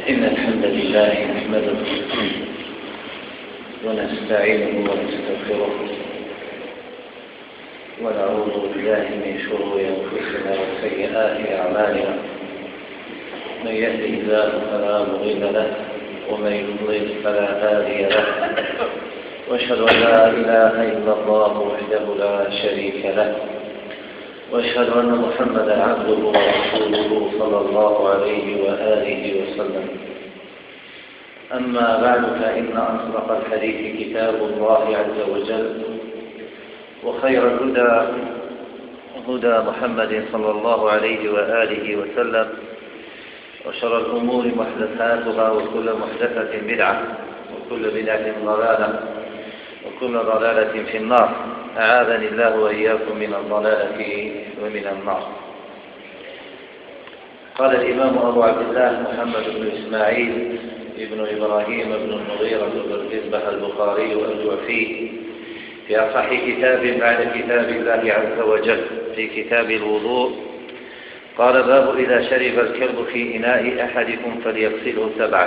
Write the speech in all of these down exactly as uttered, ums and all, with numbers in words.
إن الحمد لله نحمده ونستعينه ونستغفره ونعوذ بالله من شرور أنفسنا وسيئات أعمالنا. من يهده الله فلا مضل له ومن يضلل فلا هادي له، وأشهد أن لا إله إلا الله وحده لا شريك له، وأشهد أن محمدا عبده ورسوله صلى الله عليه وآله وسلم. أما بعد، فإن أصدق الحديث كتاب الله عز وجل، وخير الهدى هدى محمد صلى الله عليه وآله وسلم، وشر الأمور محدثاتها، وكل محدثة بدعة، وكل بدعة ضلالة، وكل ضلالة في النار. أعاذني الله وإياكم من الضلالة ومن النار. قال الإمام أبو عبد الله محمد بن إسماعيل ابن إبراهيم بن المغيرة بن الحزبة البخاري الجوفي في أصح كتاب بعد كتاب الله عز وجل، في كتاب الوضوء، قال: باب إذا شرب الكلب في إناء أحدكم فليغسله سبعا.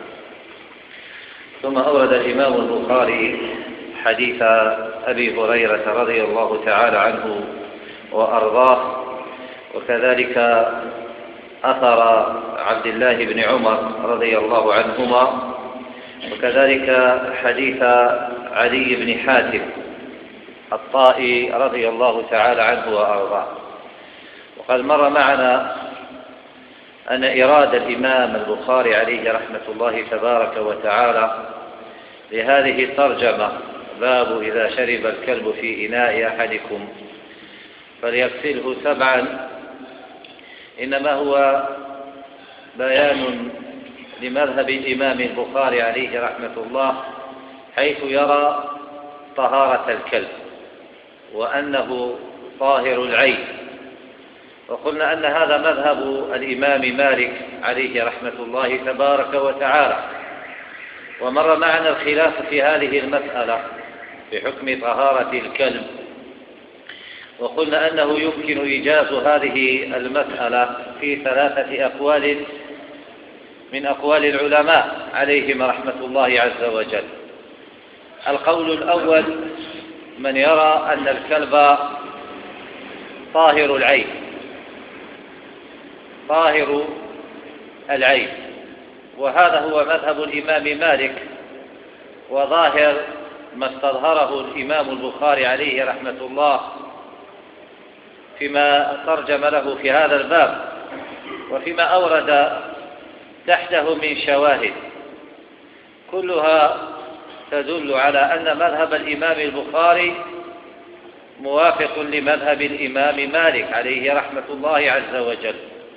ثم أورد الإمام البخاري حديث أبي هريرة رضي الله تعالى عنه وأرضاه، وكذلك أثر عبد الله بن عمر رضي الله عنهما، وكذلك حديث علي بن حاتم الطائي رضي الله تعالى عنه وأرضاه. وقد مر معنا أن إرادة الإمام البخاري عليه رحمة الله تبارك وتعالى لهذه الترجمة، باب إذا شرب الكلب في إناء أحدكم فليغسله سبعا، إنما هو بيان لمذهب الإمام البخاري عليه رحمة الله، حيث يرى طهارة الكلب وأنه طاهر العين. وقلنا أن هذا مذهب الإمام مالك عليه رحمة الله تبارك وتعالى. ومر معنا الخلاف في هذه المسألة في حكم طهارة الكلب، وقلنا أنه يمكن إيجاز هذه المسألة في ثلاثة أقوال من أقوال العلماء عليهم رحمة الله عز وجل. القول الأول: من يرى أن الكلب طاهر العين، طاهر العين، وهذا هو مذهب الإمام مالك، وظاهر ما استظهره الإمام البخاري عليه رحمة الله فيما ترجم له في هذا الباب، وفيما أورد تحته من شواهد، كلها تدل على أن مذهب الإمام البخاري موافق لمذهب الإمام مالك عليه رحمة الله عز وجل،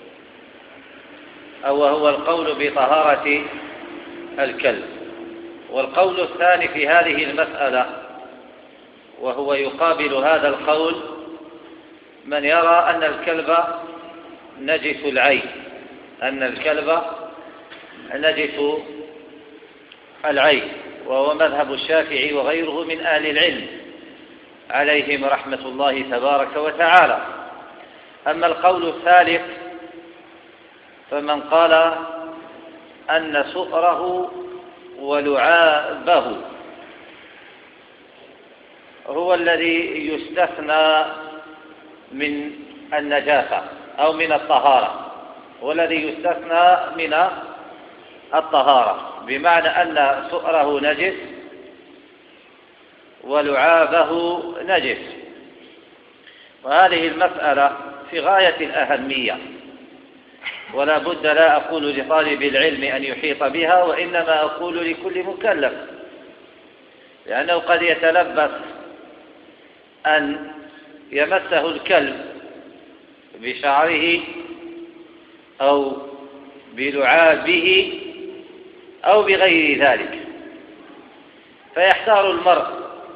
أو هو القول بطهارة الكلب. والقول الثاني في هذه المسألة، وهو يقابل هذا القول، من يرى أن الكلب نجس العين، أن الكلب نجس العين، وهو مذهب الشافعي وغيره من أهل العلم عليهم رحمة الله تبارك وتعالى. أما القول الثالث فمن قال أن سؤره ولعابه هو الذي يستثنى من النجاسة أو من الطهارة، والذي يستثنى من الطهارة، بمعنى أن سؤره نجس ولعابه نجس. وهذه المسألة في غاية الأهمية، ولا بد، لا أقول لطالب العلم أن يحيط بها، وإنما أقول لكل مكلف، لأنه قد يتلبس أن يمسه الكلب بشعره أو بلعابه أو بغير ذلك، فيحتار المرء،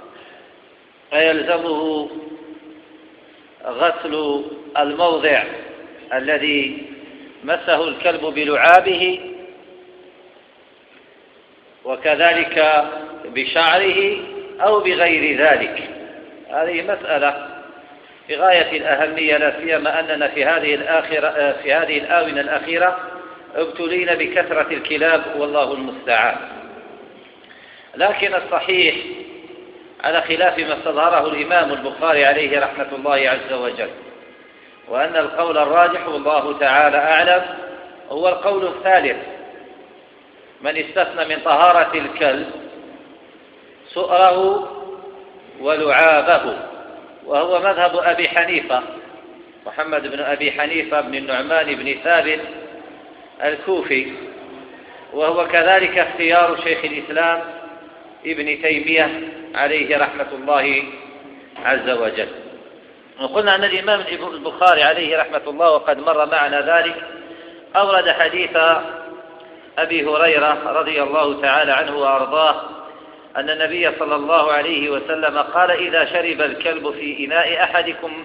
فيلزمه غسل الموضع الذي مسه الكلب بلعابه، وكذلك بشعره أو بغير ذلك. هذه مسألة في غاية الأهمية، لا سيما أننا في هذه الآخرة في هذه الآونة الأخيرة ابتلين بكثرة الكلاب والله المستعان. لكن الصحيح على خلاف ما استظهره الإمام البخاري عليه رحمة الله عز وجل، وأن القول الراجح والله تعالى أعلم هو القول الثالث: من استثنى من طهارة الكلب سؤره ولعابه، وهو مذهب أبي حنيفة محمد بن أبي حنيفة بن النعمان بن ثابت الكوفي، وهو كذلك اختيار شيخ الإسلام ابن تيمية عليه رحمة الله عز وجل. وقلنا أن الإمام البخاري عليه رحمة الله وقد مر معنا ذلك أورد حديث أبي هريرة رضي الله تعالى عنه وأرضاه أن النبي صلى الله عليه وسلم قال: إذا شرب الكلب في إناء أحدكم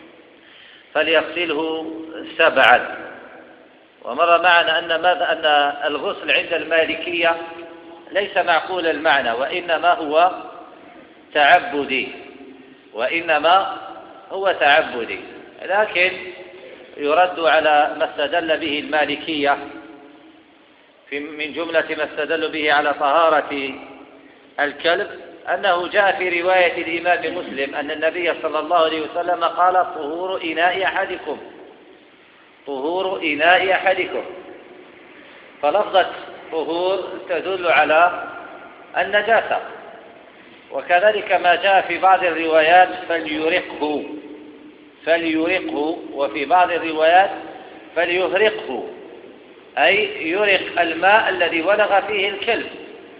فليغسله سبعا. ومر معنا أن ماذا أن الغسل عند المالكية ليس معقول المعنى، وإنما هو تعبدي وإنما هو تعبدي لكن يرد على ما استدل به المالكية من جملة ما استدل به على طهارة الكلب أنه جاء في رواية الإمام مسلم أن النبي صلى الله عليه وسلم قال: طهور إناء أحدكم طهور إناء أحدكم فلفظة طهور تدل على النجاسة. وكذلك ما جاء في بعض الروايات فليرقه فليرقه وفي بعض الروايات فليهرقه، أي يرق الماء الذي ولغ فيه الكلب.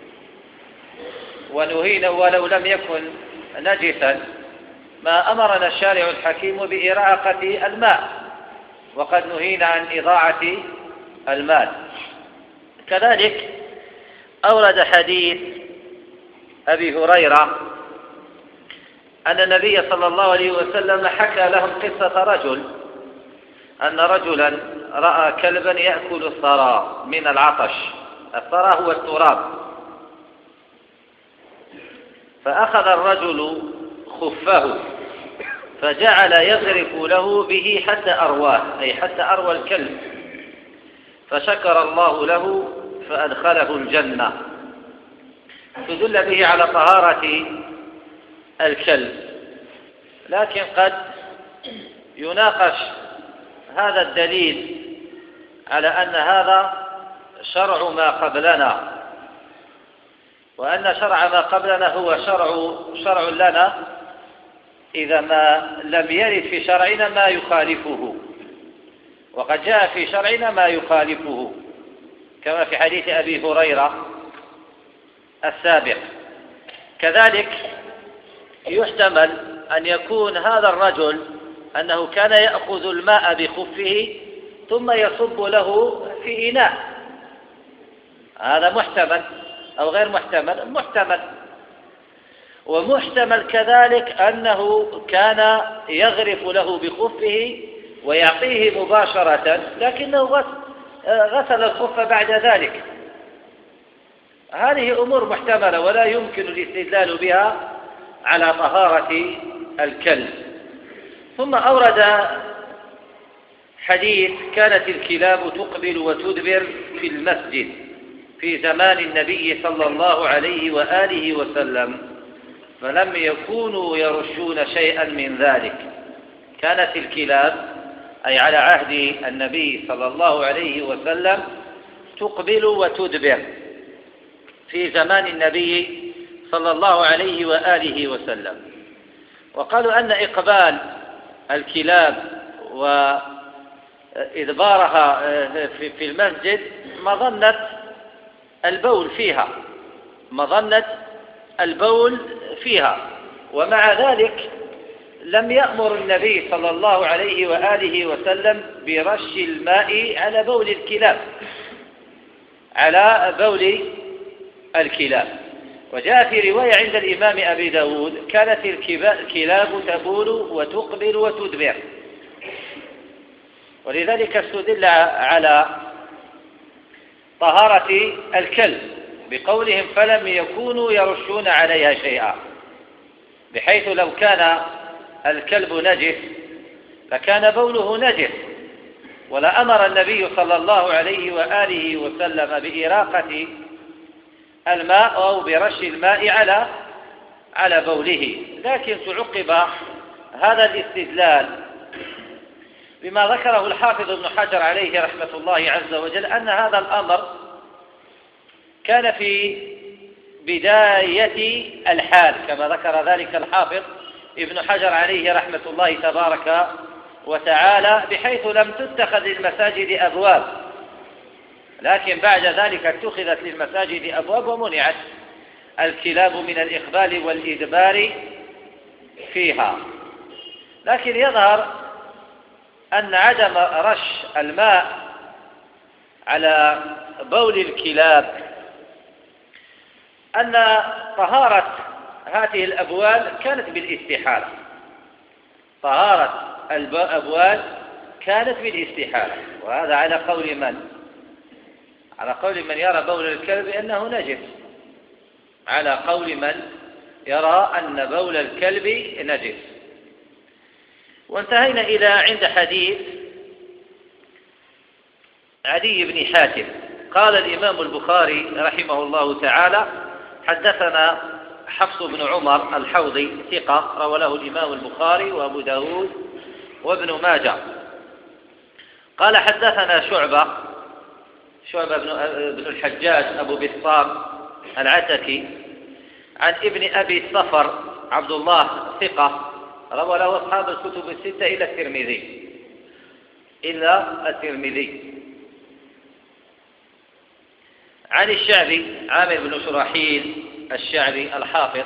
ونهينا ولو لم يكن نجسا ما أمرنا الشارع الحكيم بإراقة الماء، وقد نهينا عن إضاعة المال. كذلك أورد حديث أبي هريرة أن النبي صلى الله عليه وسلم حكى لهم قصة رجل أن رجلا رأى كلبا يأكل الثرى من العطش. الثرى هو التراب، فأخذ الرجل خفه فجعل يغرف له به حتى أرواه، أي حتى أروى الكلب، فشكر الله له فأدخله الجنة. تدل به على طهارة الكلب. لكن قد يناقش هذا الدليل على أن هذا شرع ما قبلنا، وأن شرع ما قبلنا هو شرع شرع لنا إذا ما لم يرد في شرعنا ما يخالفه، وقد جاء في شرعنا ما يخالفه كما في حديث أبي هريرة السابق. كذلك يحتمل أن يكون هذا الرجل أنه كان يأخذ الماء بخفه ثم يصب له في إناء، هذا محتمل أو غير محتمل؟ محتمل. ومحتمل كذلك أنه كان يغرف له بخفه ويعطيه مباشرة لكنه غسل الخف بعد ذلك. هذه أمور محتملة ولا يمكن الاستدلال بها على طهارة الكلب. ثم أورد حديث: كانت الكلاب تقبل وتدبر في المسجد في زمان النبي صلى الله عليه وآله وسلم فلم يكونوا يرشون شيئا من ذلك. كانت الكلاب أي على عهد النبي صلى الله عليه وسلم تقبل وتدبر في زمان النبي صلى الله عليه وآله وسلم. وقالوا أن إقبال الكلاب وإدبارها في المسجد مظنة البول فيها مظنة البول فيها ومع ذلك لم يأمر النبي صلى الله عليه وآله وسلم برش الماء على بول الكلاب على بول الكلاب. وجاء في رواية عند الإمام أبي داود: كانت الكلاب تبول وتقبل وتدبر. ولذلك استدل على طهارة الكلب بقولهم فلم يكونوا يرشون عليها شيئا، بحيث لو كان الكلب نجس لكان بوله نجس ولأمر النبي صلى الله عليه وآله وسلم بإراقة الماء أو برش الماء على على بوله، لكن تعقب هذا الاستدلال بما ذكره الحافظ ابن حجر عليه رحمة الله عز وجل أن هذا الأمر كان في بداية الحال، كما ذكر ذلك الحافظ ابن حجر عليه رحمة الله تبارك وتعالى، بحيث لم تتخذ للمساجد أبواب، لكن بعد ذلك اتخذت للمساجد أبواب ومنعت الكلاب من الإقبال والإدبار فيها. لكن يظهر أن عدم رش الماء على بول الكلاب أن طهارة هذه الأبوال كانت بالاستحالة، طهارة الأبوال كانت بالاستحالة، وهذا على قول من؟ على قول من يرى بول الكلب أنه نجس، على قول من يرى أن بول الكلب نجس. وانتهينا إلى عند حديث عدي بن حاتم. قال الإمام البخاري رحمه الله تعالى: حدثنا حفص بن عمر الحوضي ثقة، روى له الإمام البخاري وأبو داود وابن ماجه. قال: حدثنا شعبة شعبة بن الحجاج أبو بسطام العتكي عن ابن أبي الصفر عبد الله ثقة، روى له أصحاب الكتب الستة إلا الترمذي إلا الترمذي عن الشعبي عامر بن شراحيل الشعبي الحافظ،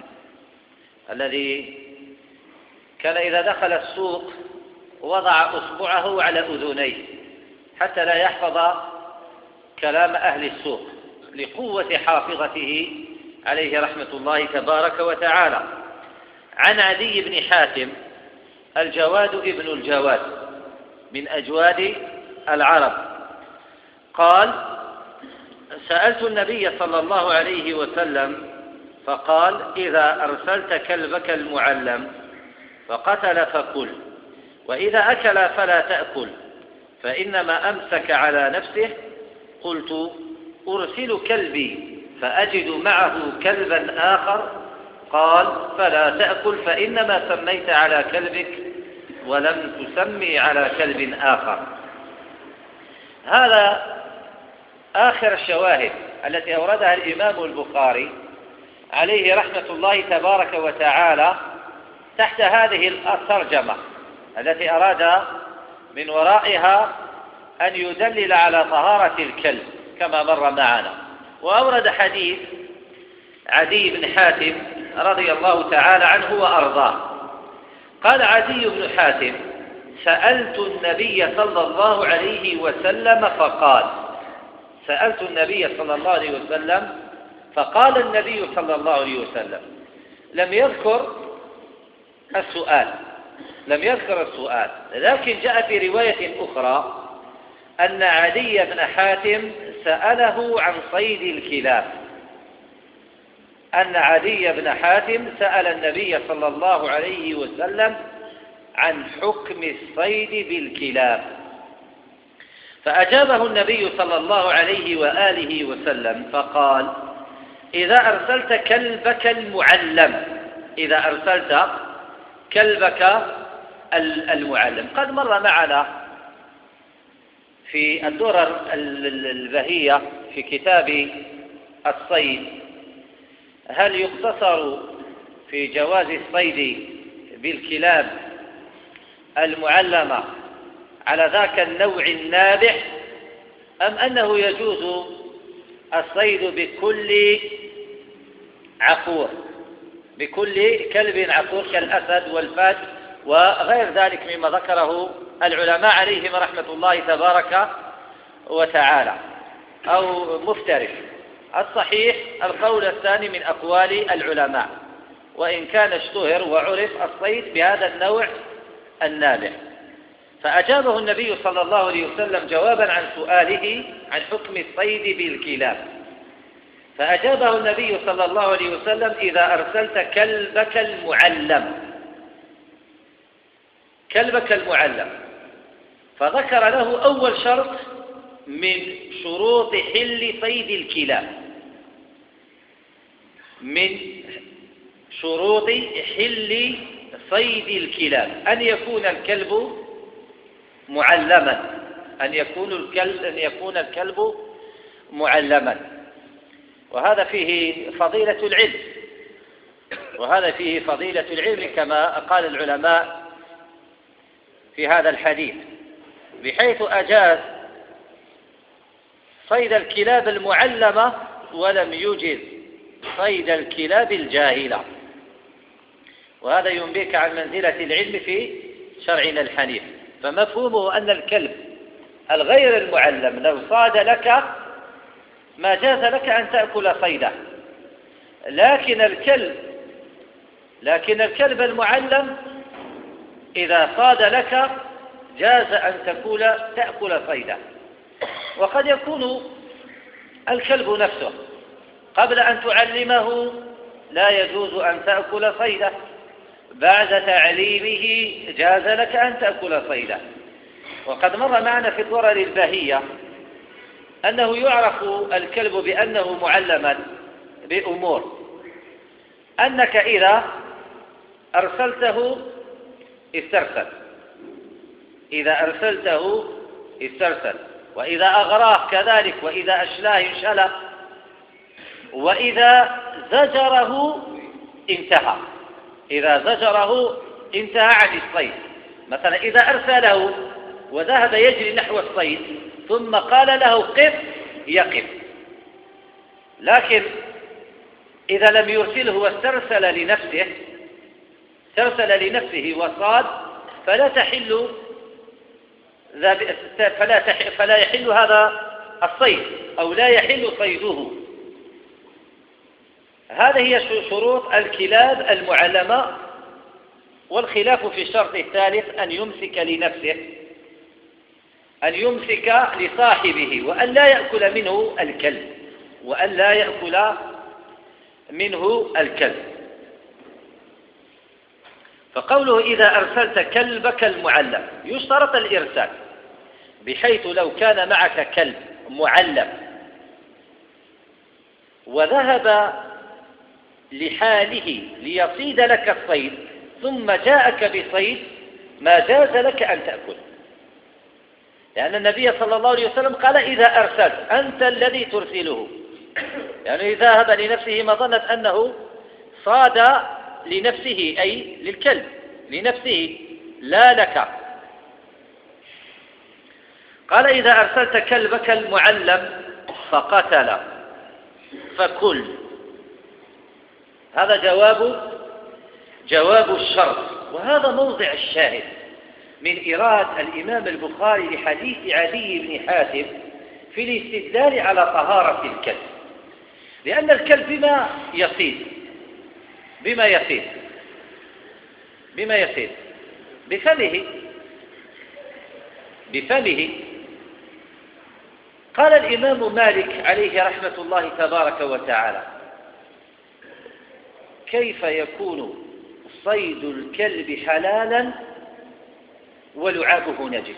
الذي كان إذا دخل السوق وضع أصبعه على أذنيه حتى لا يحفظ كلام أهل السوق لقوة حافظته عليه رحمة الله تبارك وتعالى. عن عدي بن حاتم الجواد ابن الجواد من أجواد العرب قال: سألت النبي صلى الله عليه وسلم فقال: إذا أرسلت كلبك المعلم فقتل فكل، وإذا أكل فلا تأكل، فإنما أمسك على نفسه. قلت: أرسل كلبي فأجد معه كلبا آخر؟ قال: فلا تأكل، فإنما سميت على كلبك ولم تسمي على كلب آخر. هذا آخر الشواهد التي أوردها الإمام البخاري عليه رحمة الله تبارك وتعالى تحت هذه الترجمة التي أراد من ورائها أن يدلل على طهارة الكلب كما مر معنا. وأورد حديث عدي بن حاتم رضي الله تعالى عنه وأرضاه. قال عدي بن حاتم: سألت النبي صلى الله عليه وسلم فقال سألت النبي صلى الله عليه وسلم فقال النبي صلى الله عليه وسلم. لم يذكر السؤال لم يذكر السؤال لكن جاء في رواية أخرى أن عدي بن حاتم سأله عن صيد الكلاب، أن عدي بن حاتم سأل النبي صلى الله عليه وسلم عن حكم الصيد بالكلاب، فأجابه النبي صلى الله عليه وآله وسلم فقال: إذا أرسلت كلبك المعلم إذا أرسلت كلبك المعلم. قد مر معنا في الدرر البهية في كتاب الصيد هل يقتصر في جواز الصيد بالكلاب المعلمة على ذاك النوع النابح، أم أنه يجوز الصيد بكل عقور بكل كلب عقور كالأسد والفهد وغير ذلك مما ذكره العلماء عليهم رحمة الله تبارك وتعالى، أو مفترس؟ الصحيح القول الثاني من أقوال العلماء، وإن كان اشتهر وعرف الصيد بهذا النوع النابع. فأجابه النبي صلى الله عليه وسلم جوابا عن سؤاله عن حكم الصيد بالكلاب، فأجابه النبي صلى الله عليه وسلم: إذا أرسلت كلبك المعلم كلبك المعلم فذكر له أول شرط من شروط حل صيد الكلاب، من شروط حل صيد الكلاب أن يكون الكلب معلما، أن يكون الكلب أن يكون الكلب معلما. وهذا فيه فضيلة العلم، وهذا فيه فضيلة العلم كما قال العلماء في هذا الحديث، بحيث أجاز صيد الكلاب المعلمة ولم يجز صيد الكلاب الجاهلة. وهذا ينبئك عن منزلة العلم في شرعنا الحنيف. فمفهومه أن الكلب الغير المعلم لو صاد لك ما جاز لك أن تأكل صيده، لكن الكلب لكن الكلب المعلم إذا صاد لك جاز أن تأكل تأكل صيده. وقد يكون الكلب نفسه قبل أن تعلمه لا يجوز أن تأكل صيده، بعد تعليمه جاز لك أن تأكل صيده. وقد مر معنا في الضرر البهية أنه يعرف الكلب بأنه معلما بأمور، أنك إذا أرسلته استرسل، إذا أرسلته استرسل، وإذا أغراه كذلك، وإذا أشلاه انشلى، وإذا زجره انتهى، إذا زجره انتهى عن الصيد. مثلا إذا أرسله وذهب يجري نحو الصيد ثم قال له قف يقف. لكن إذا لم يرسله واسترسل لنفسه استرسل لنفسه وصاد فلا تحل فلا تح فلا يحل هذا الصيد، أو لا يحل صيده. هذه هي شروط الكلاب المعلمة. والخلاف في الشرط الثالث أن يمسك لنفسه، أن يمسك لصاحبه، وأن لا يأكل منه الكلب، وأن لا يأكل منه الكلب. فقوله إذا أرسلت كلبك المعلم يشترط الإرسال، بحيث لو كان معك كلب معلم وذهب لحاله ليصيد لك الصيد ثم جاءك بصيد ما جاز لك أن تأكل، لأن النبي صلى الله عليه وسلم قال إذا أرسلت أنت الذي ترسله، يعني إذا ذهب لنفسه مظنة أنه صاد لنفسه أي للكلب لنفسه لا لك. قال إذا أرسلت كلبك المعلم فقتل فكل. هذا جواب جواب الشرط، وهذا موضع الشاهد من إيراد الإمام البخاري لحديث عدي بن حاتم في الاستدلال على طهارة الكلب، لأن الكلب بما يصيد بما يصيد بما يصيد بفمه بفمه قال الإمام مالك عليه رحمة الله تبارك وتعالى: كيف يكون صيد الكلب حلالا ولعابه نجس؟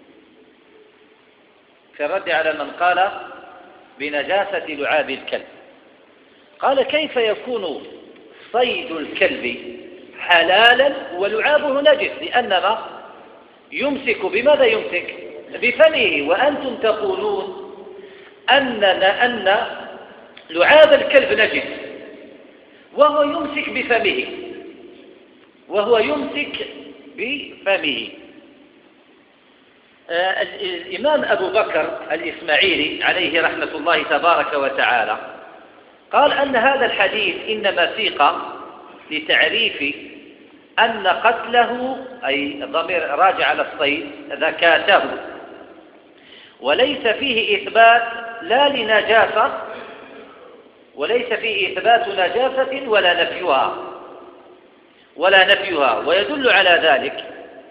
في الرد على من قال بنجاسة لعاب الكلب، قال: كيف يكون صيد الكلب حلالا ولعابه نجس؟ لأنما يمسك بماذا يمسك؟ بفمه، وأنتم تقولون أننا أن لعاب الكلب نجس وهو يمسك بفمه وهو يمسك بفمه. آه الإمام أبو بكر الإسماعيلي عليه رحمة الله تبارك وتعالى قال أن هذا الحديث إنما سيق لتعريف أن قتله أي ضمير راجع على الصيد ذكاته، وليس فيه إثبات لا لنجاسة وليس فيه إثبات نجاسة ولا نفيها ولا نفيها ويدل على ذلك،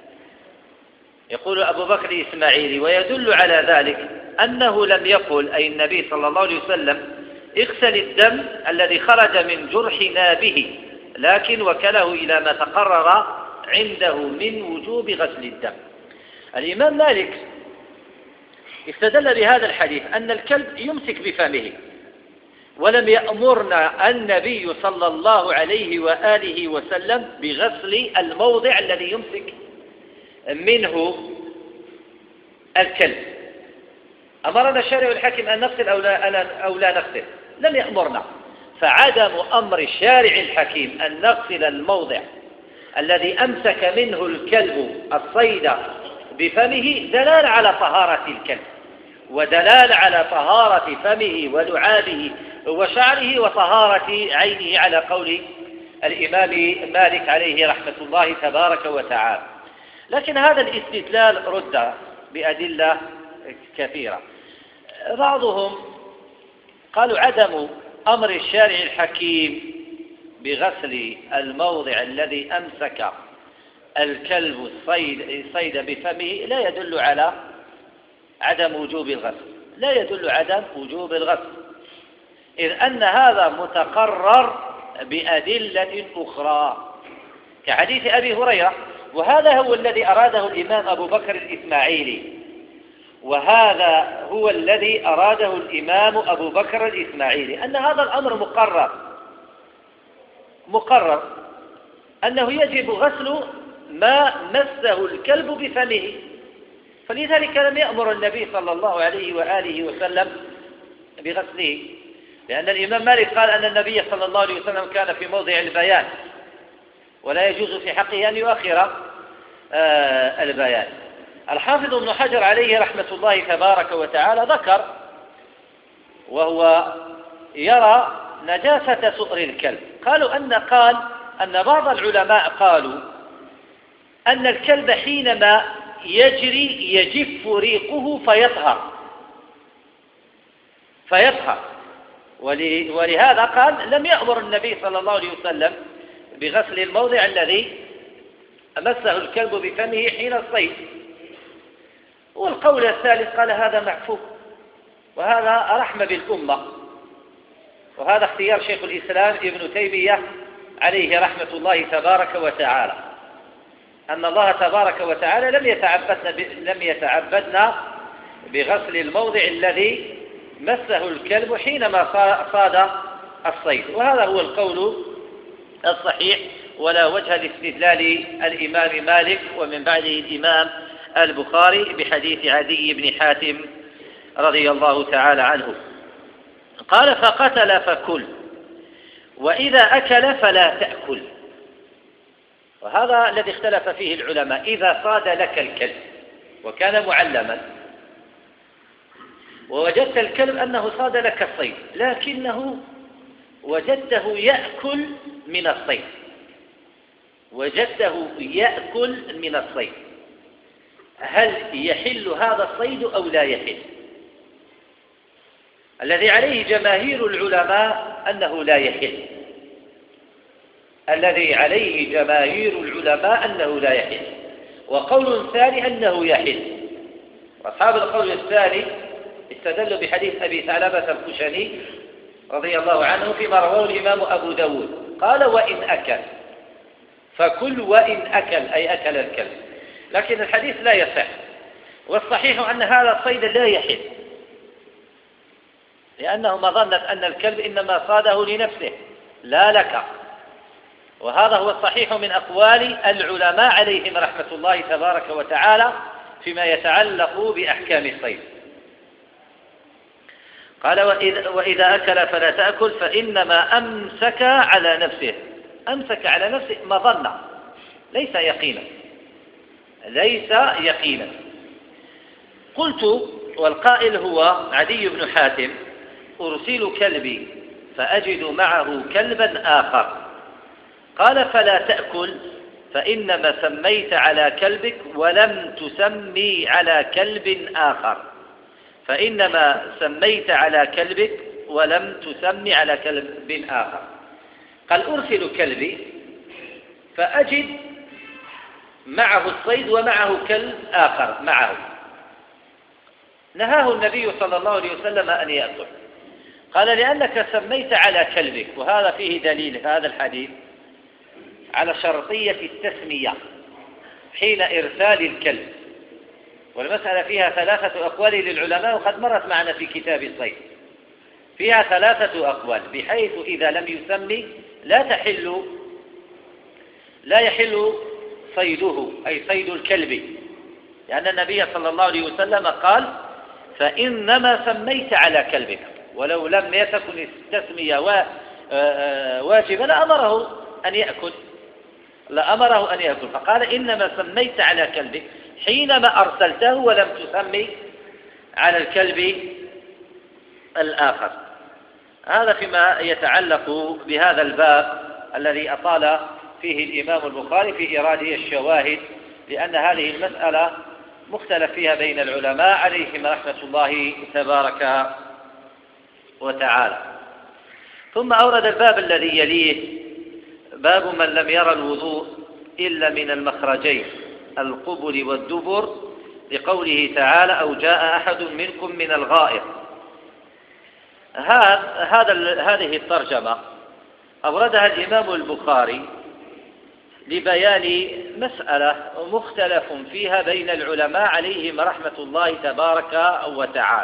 يقول أبو بكر الإسماعيلي: ويدل على ذلك أنه لم يقل أي النبي صلى الله عليه وسلم اغسل الدم الذي خرج من جرح نابه، لكن وكله إلى ما تقرر عنده من وجوب غسل الدم. الإمام مالك استدل بهذا الحديث أن الكلب يمسك بفمه، ولم يأمرنا النبي صلى الله عليه وآله وسلم بغسل الموضع الذي يمسك منه الكلب. أمرنا الشارع الحاكم أن نغسل أو لا, أو لا نغسل، لم يأمرنا. فعدم أمر الشارع الحكيم أن نغسل الموضع الذي أمسك منه الكلب الصيد بفمه دلالة على طهارة الكلب، ودلالة على طهارة فمه ولعابه وشعره وطهارة عينه، على قول الإمام مالك عليه رحمة الله تبارك وتعالى. لكن هذا الاستدلال رد بأدلة كثيرة. بعضهم قالوا عدم أمر الشارع الحكيم بغسل الموضع الذي أمسك الكلب الصيد, الصيد بفمه لا يدل على عدم وجوب الغسل، لا يدل عدم وجوب الغسل، إذ أن هذا متقرر بأدلة أخرى كحديث أبي هريرة، وهذا هو الذي أراده الإمام أبو بكر الإسماعيلي، وهذا هو الذي أراده الإمام أبو بكر الإسماعيلي أن هذا الأمر مقرر مقرر أنه يجب غسل ما مسه الكلب بفمه، فلذلك لم يأمر النبي صلى الله عليه وآله وسلم بغسله، لأن الإمام مالك قال أن النبي صلى الله عليه وسلم كان في موضع البيان، ولا يجوز في حقه أن يؤخر آه البيان. الحافظ ابن حجر عليه رحمة الله تبارك وتعالى ذكر وهو يرى نجاسة سؤر الكلب، قالوا أن قال أن بعض العلماء قالوا أن الكلب حينما يجري يجف ريقه فيطهر فيطهر ولهذا قال لم يأمر النبي صلى الله عليه وسلم بغسل الموضع الذي أمسه الكلب بفمه حين الصيد. والقول الثالث قال هذا معفو، وهذا رحمة بالأمة، وهذا اختيار شيخ الإسلام ابن تيمية عليه رحمة الله تبارك وتعالى، أن الله تبارك وتعالى لم يتعبدنا لم يتعبدنا بغسل الموضع الذي مسه الكلب حينما صاد الصيد، وهذا هو القول الصحيح، ولا وجه لاستدلال الإمام مالك ومن بعده الإمام البخاري بحديث عدي بن حاتم رضي الله تعالى عنه قال فقتل فكل وإذا أكل فلا تأكل. وهذا الذي اختلف فيه العلماء، إذا صاد لك الكلب وكان معلما ووجدت الكلب أنه صاد لك الصيد لكنه وجدته يأكل من الصيد وجدته يأكل من الصيد هل يحل هذا الصيد أو لا يحل؟ الذي عليه جماهير العلماء أنه لا يحل الذي عليه جماهير العلماء أنه لا يحل وقول ثاني أنه يحل. وأصحاب القول الثاني استدلوا بحديث أبي ثعلبة الخشني رضي الله عنه فيما رواه الإمام أبو داود قال وإن أكل فكل وإن أكل أي أكل الكلب، لكن الحديث لا يصح، والصحيح أن هذا الصيد لا يحل لأنه مظنة أن الكلب إنما صاده لنفسه لا لك، وهذا هو الصحيح من أقوال العلماء عليهم رحمة الله تبارك وتعالى فيما يتعلق بأحكام الصيد. قال وإذا أكل فلا تأكل فإنما أمسك على نفسه، أمسك على نفسه مظنة ليس يقينا ليس يقينا. قلت والقائل هو عدي بن حاتم أرسل كلبي فأجد معه كلبا آخر قال فلا تأكل فإنما سميت على كلبك ولم تسمي على كلب آخر فإنما سميت على كلبك ولم تسمي على كلب آخر. قال أرسل كلبي فأجد معه الصيد ومعه كلب آخر معه، نهاه النبي صلى الله عليه وسلم أن يأكل، قال لأنك سميت على كلبك، وهذا فيه دليل هذا الحديث على شرطية التسمية حين إرسال الكلب، والمسألة فيها ثلاثة أقوال للعلماء، وقد مرت معنا في كتاب الصيد. فيها ثلاثة أقوال، بحيث إذا لم يسمي لا تحل لا يحل صيده، أي صيد الكلب، لأن النبي صلى الله عليه وسلم قال: فإنما سميت على كلبك، ولو لم يكن التسمية واجبا لأمره أن يأكل لأمره أن يأكل فقال: إنما سميت على كلبك حينما أرسلته ولم تسمي على الكلب الآخر. هذا فيما يتعلق بهذا الباب الذي أطال فيه الإمام البخاري في إيراده الشواهد، لأن هذه المسألة مختلف فيها بين العلماء عليهم رحمة الله تبارك وتعالى. ثم أورد الباب الذي يليه: باب من لم يرى الوضوء إلا من المخرجين القبل والدبر، لقوله تعالى: أو جاء أحد منكم من الغائط. هذا هذه الترجمة أوردها الإمام البخاري لبيان مسألة مختلف فيها بين العلماء عليهم رحمة الله تبارك وتعالى: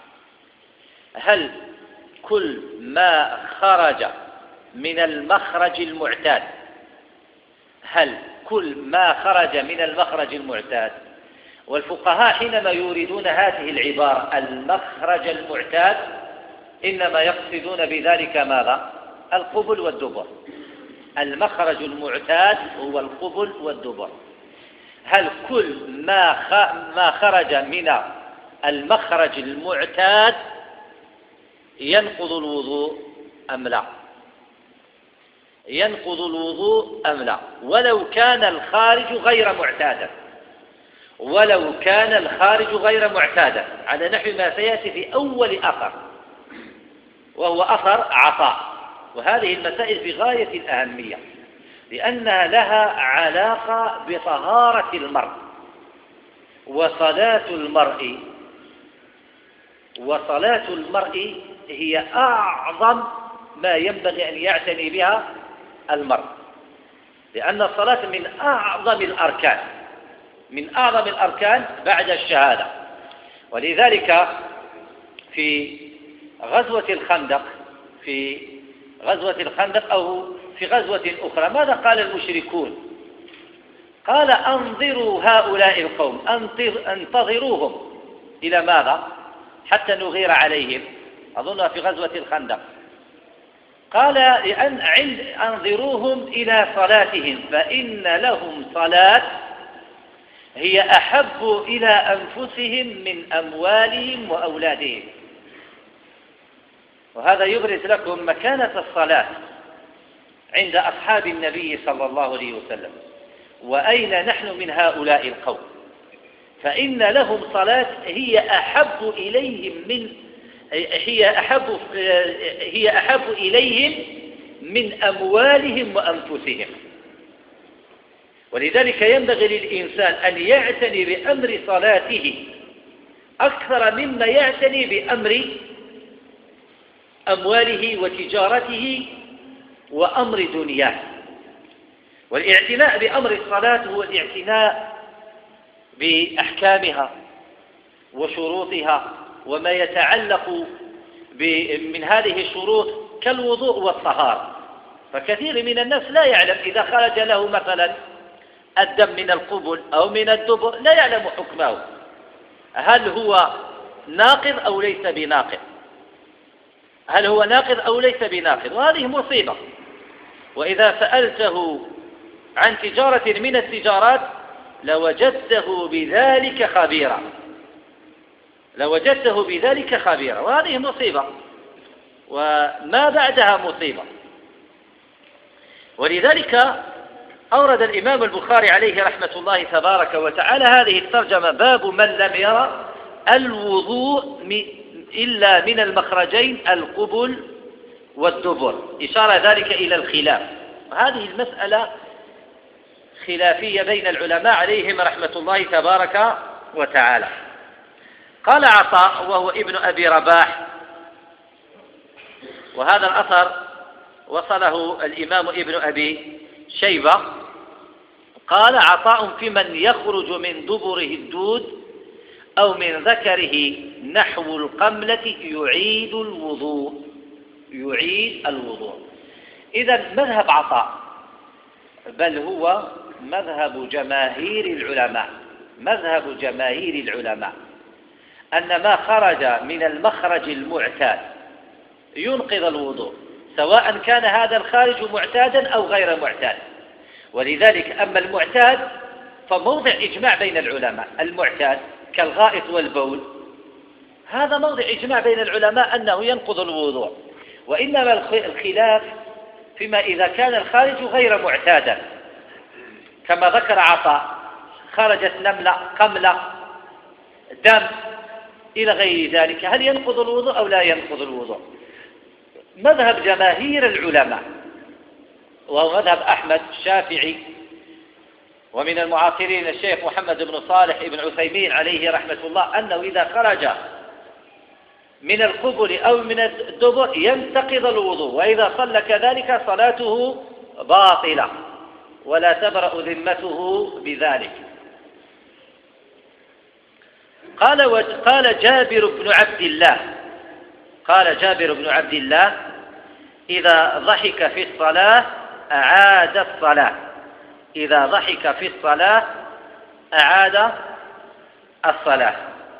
هل كل ما خرج من المخرج المعتاد هل كل ما خرج من المخرج المعتاد والفقهاء حينما يريدون هذه العبارة المخرج المعتاد إنما يقصدون بذلك ماذا؟ القبل والدبر. المخرج المعتاد هو القبل والدبر. هل كل ما ما خرج من المخرج المعتاد ينقض الوضوء أم لا؟ ينقض الوضوء أم لا؟ ولو كان الخارج غير معتادا ولو كان الخارج غير معتادا على نحو ما سيأتي في أول أثر، وهو أثر عطاء. وهذه المسائل في غاية الأهمية، لأنها لها علاقة بطهارة المرء وصلاة المرء وصلاة المرء هي أعظم ما ينبغي أن يعتني بها المرء، لأن الصلاة من أعظم الأركان من أعظم الأركان بعد الشهادة. ولذلك في غزوة الخندق في غزوة الخندق أو في غزوة أخرى ماذا قال المشركون؟ قال: أنظروا هؤلاء القوم، انتظروهم إلى ماذا؟ حتى نغير عليهم. أظنها في غزوة الخندق. قال: لأن عند أنظروهم إلى صلاتهم فإن لهم صلاة هي أحب إلى أنفسهم من أموالهم وأولادهم. وهذا يبرز لكم مكانة الصلاة عند أصحاب النبي صلى الله عليه وسلم، وأين نحن من هؤلاء القوم. فإن لهم صلاة هي أحب إليهم من هي أحب هي أحب إليهم من أموالهم وأنفسهم. ولذلك ينبغي للإنسان أن يعتني بأمر صلاته أكثر مما يعتني بأمر أمواله وتجارته وأمر دنياه. والاعتناء بأمر الصلاة هو الاعتناء بأحكامها وشروطها وما يتعلق من هذه الشروط كالوضوء والطهارة. فكثير من الناس لا يعلم إذا خرج له مثلا الدم من القبل أو من الدبر لا يعلم حكمه، هل هو ناقض أو ليس بناقض هل هو ناقض أو ليس بناقض وهذه مصيبة. وإذا سألته عن تجارة من التجارات لوجدته بذلك خبيرا لوجدته بذلك خبيرا وهذه مصيبة وما بعدها مصيبة. ولذلك أورد الإمام البخاري عليه رحمة الله تبارك وتعالى هذه الترجمة: باب من لم يرى الوضوء إلا من المخرجين القبل والدبر، إشارة ذلك إلى الخلاف. وهذه المسألة خلافية بين العلماء عليهم رحمة الله تبارك وتعالى. قال عطاء وهو ابن أبي رباح، وهذا الأثر وصله الإمام ابن أبي شيبة، قال عطاء: في من يخرج من دبره الدود أو من ذكره نحو القملة يعيد الوضوء يعيد الوضوء. إذا مذهب عطاء، بل هو مذهب جماهير العلماء مذهب جماهير العلماء أن ما خرج من المخرج المعتاد ينقض الوضوء، سواء كان هذا الخارج معتادا أو غير معتاد. ولذلك أما المعتاد فموضع إجماع بين العلماء، المعتاد كالغائط والبول هذا موضع إجماع بين العلماء أنه ينقض الوضوء، وإنما الخلاف فيما إذا كان الخارج غير معتادا، كما ذكر عطاء خرجت نملة، قملة، دم إلى غير ذلك، هل ينقض الوضوء أو لا ينقض الوضوء؟ مذهب جماهير العلماء وهو مذهب أحمد الشافعي، ومن المعاصرين الشيخ محمد بن صالح بن عثيمين عليه رحمة الله، أنه إذا خرج من القبل أو من الدبر ينتقض الوضوء، وإذا صلى كذلك صلاته باطلة ولا تبرأ ذمته بذلك. قال قال جابر بن عبد الله قال جابر بن عبد الله إذا ضحك في الصلاة أعاد الصلاة إذا ضحك في الصلاة أعاد الصلاة.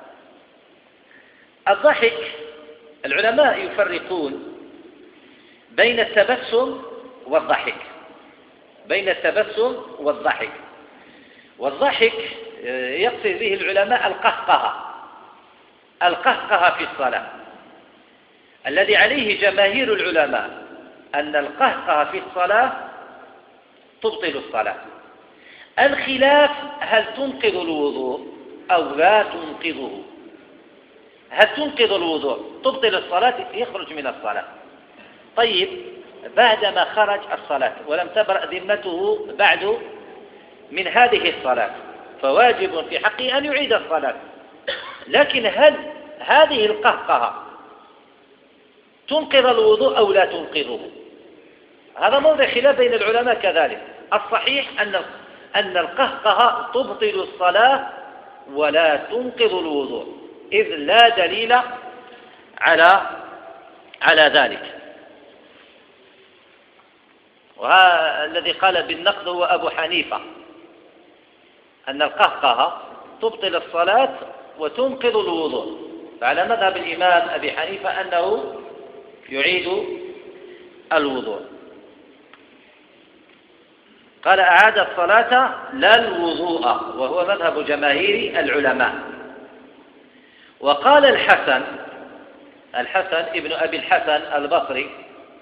الضحك العلماء يفرقون بين التبسم والضحك بين التبسم والضحك والضحك يقصد به العلماء القهقهة القهقهة في الصلاة، الذي عليه جماهير العلماء أن القهقهة في الصلاة تبطل الصلاة. الخلاف هل تنقض الوضوء أو لا تنقضه، هل تنقض الوضوء تبطل الصلاة يخرج من الصلاة. طيب بعدما خرج الصلاة ولم تبرأ ذمته بعد من هذه الصلاة فواجب في حقه أن يعيد الصلاة، لكن هل هذه القهقهة تنقض الوضوء أو لا تنقضه؟ هذا موضع خلاف بين العلماء كذلك. الصحيح أن أن القهقهة تبطل الصلاة ولا تنقض الوضوء، إذ لا دليل على على ذلك. والذي قال بالنقض هو أبو حنيفة، أن القهقهة تبطل الصلاة وتنقض الوضوء، فعلى مذهب الإمام أبي حنيفة أنه يعيد الوضوء. قال أعاد الصلاة لا الوضوء، وهو مذهب جماهير العلماء. وقال الحسن الحسن ابن أبي الحسن البصري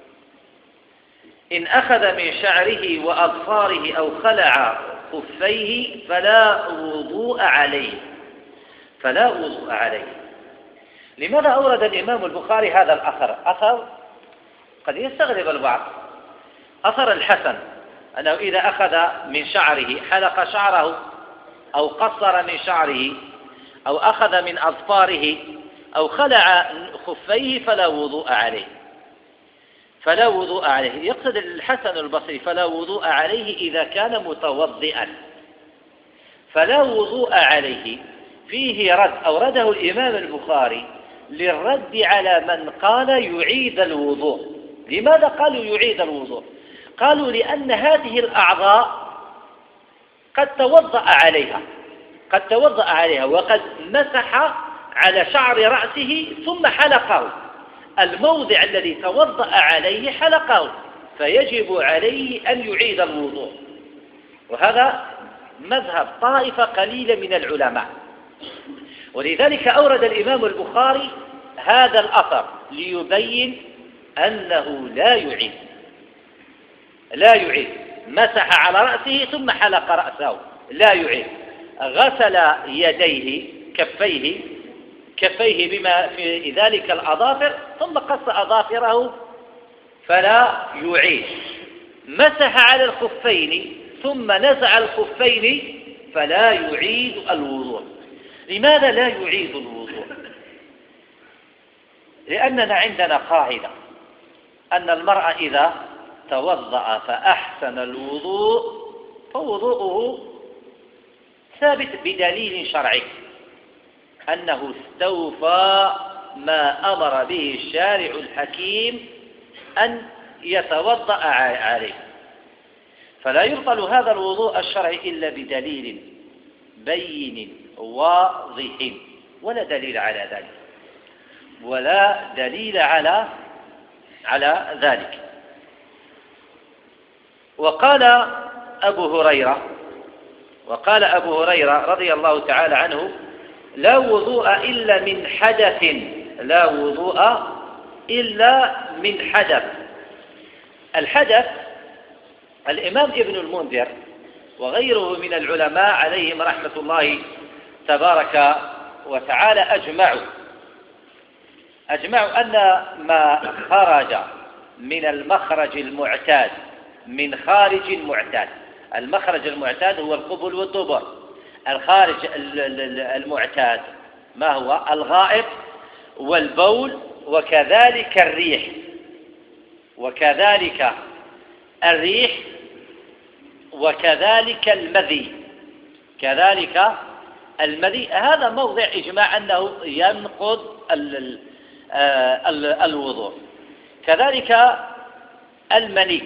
إن أخذ من شعره وأظفاره أو خلع خفيه فلا وضوء عليه فلا وضوء عليه. لماذا أورد الإمام البخاري هذا الأثر؟ أثر قد يستغرب البعض، أثر الحسن أنه إذا أخذ من شعره حلق شعره أو قصر من شعره أو أخذ من أظفاره أو خلع خفيه فلا وضوء عليه فلا وضوء عليه. يقصد الحسن البصري فلا وضوء عليه إذا كان متوضئا، فلا وضوء عليه فيه رد أورده الإمام البخاري للرد على من قال يعيد الوضوء. لماذا قالوا يعيد الوضوء؟ قالوا لأن هذه الأعضاء قد توضأ عليها قد توضأ عليها وقد مسح على شعر رأسه ثم حلقه، الموضع الذي توضأ عليه حلقه، فيجب عليه أن يعيد الوضوء. وهذا مذهب طائفة قليلة من العلماء، ولذلك أورد الإمام البخاري هذا الأثر ليبين أنه لا يعيد لا يعيد مسح على رأسه ثم حلق رأسه، لا يعيد. غسل يديه كفيه كفيه بما في ذلك الأظافر ثم قص أظافره فلا يعيد. مسح على الخفين ثم نزع الخفين فلا يعيد الوضوء. لماذا لا يعيد الوضوء؟ لأننا عندنا قاعدة أن المرء إذا توضأ فأحسن الوضوء فوضوءه ثابت بدليل شرعي، أنه استوفى ما أمر به الشارع الحكيم أن يتوضأ عليه، فلا يبطل هذا الوضوء الشرعي إلا بدليل بين واضح، ولا دليل على ذلك ولا دليل على على ذلك. وقال أبو هريرة وقال أبو هريرة رضي الله تعالى عنه: لا وضوء إلا من حدث لا وضوء إلا من حدث. الحدث الإمام ابن المنذر وغيره من العلماء عليهم رحمة الله تبارك وتعالى أجمعوا أجمعوا أن ما خرج من المخرج المعتاد من خارج معتاد. المخرج المعتاد هو القبل والدبر. الخارج المعتاد ما هو؟ الغائط والبول، وكذلك الريح وكذلك الريح وكذلك المذي كذلك المذي هذا موضع إجماع أنه ينقض الوضوء. كذلك المني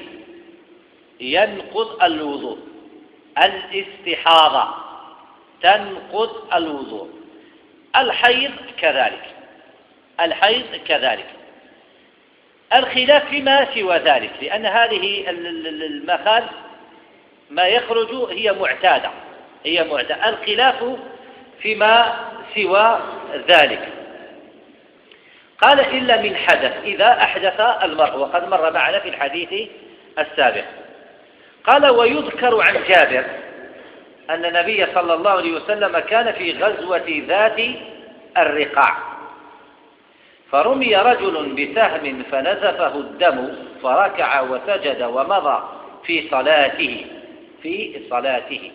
ينقض الوضوء. الاستحاضة تنقض الوضوء. الحيض كذلك الحيض كذلك الخلاف فيما سوى ذلك، لأن هذه المخارج ما يخرج هي معتادة هي معتادة الخلاف فيما سوى ذلك. قال: إلا من حدث، إذا أحدث المرء، وقد مر معنا في الحديث السابق. قال: ويذكر عن جابر أن النبي صلى الله عليه وسلم كان في غزوة ذات الرقاع، فرمي رجل بسهم فنزفه الدم، فركع وسجد ومضى في صلاته في صلاته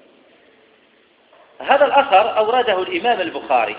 هذا الأثر أورده الإمام البخاري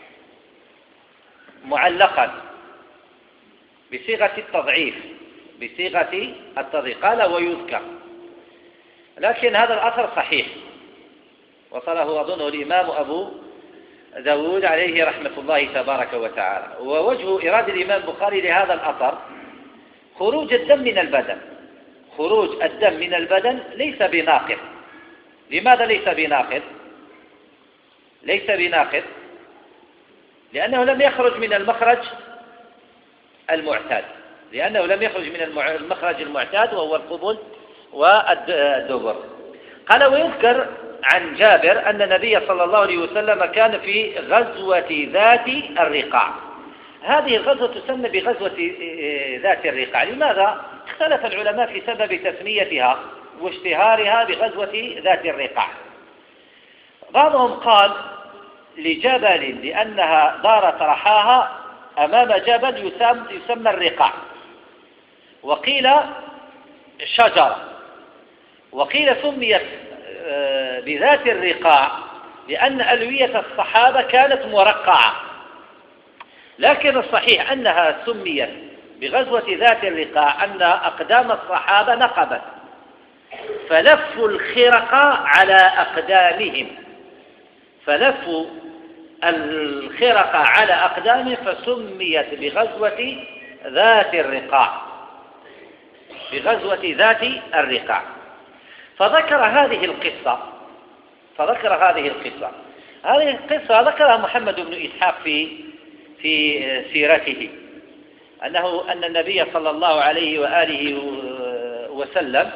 معلقا بصيغة التضعيف بصيغة التضعيف قال: ويذكر، لكن هذا الأثر صحيح، وصله أظنه الإمام أبو داود عليه رحمة الله تبارك وتعالى. ووجه إرادة الإمام البخاري لهذا الأثر خروج الدم من البدن. خروج الدم من البدن ليس بناقض. لماذا ليس بناقض؟ ليس بناقض لأنه لم يخرج من المخرج المعتاد لأنه لم يخرج من المخرج المعتاد وهو القبل والدبر. قال: ويذكر عن جابر أن النبي صلى الله عليه وسلم كان في غزوة ذات الرقاع. هذه الغزوة تسمى بغزوة ذات الرقاع. لماذا؟ اختلف العلماء في سبب تسميتها واشتهارها بغزوة ذات الرقاع. بعضهم قال لجبل لأنها دارت رحاها أمام جبل يسمى, يسمى الرقاع، وقيل شجرة، وقيل سميت بذات الرقاع لأن ألوية الصحابة كانت مرقعة. لكن الصحيح أنها سميت بغزوة ذات الرقاع أن أقدام الصحابة نقبت، فلفوا الخرق على أقدامهم فلفوا الخرق على أقدامهم فسميت بغزوة ذات الرقاع بغزوة ذات الرقاع. فذكر هذه القصة فذكر هذه القصة هذه القصة ذكرها محمد بن إسحاق في في سيرته أنه أن النبي صلى الله عليه وآله وسلم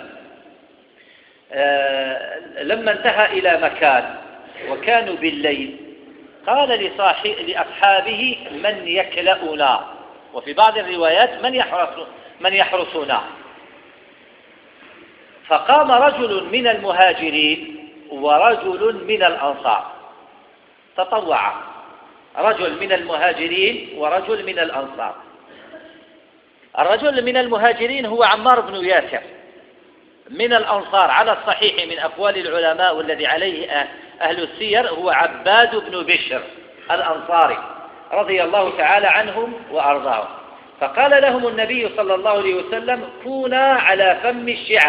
لما انتهى إلى مكان وكانوا بالليل قال لأصحابه: من يكلأنا؟ وفي بعض الروايات: من يحرس من يحرسنا؟ فقام رجل من المهاجرين ورجل من الأنصار، تطوع رجل من المهاجرين ورجل من الأنصار. الرجل من المهاجرين هو عمار بن ياسر، من الأنصار على الصحيح من أقوال العلماء والذي عليه أهل السير هو عباد بن بشر الأنصاري رضي الله تعالى عنهم وأرضاهم. فقال لهم النبي صلى الله عليه وسلم: كونا على فم الشعب،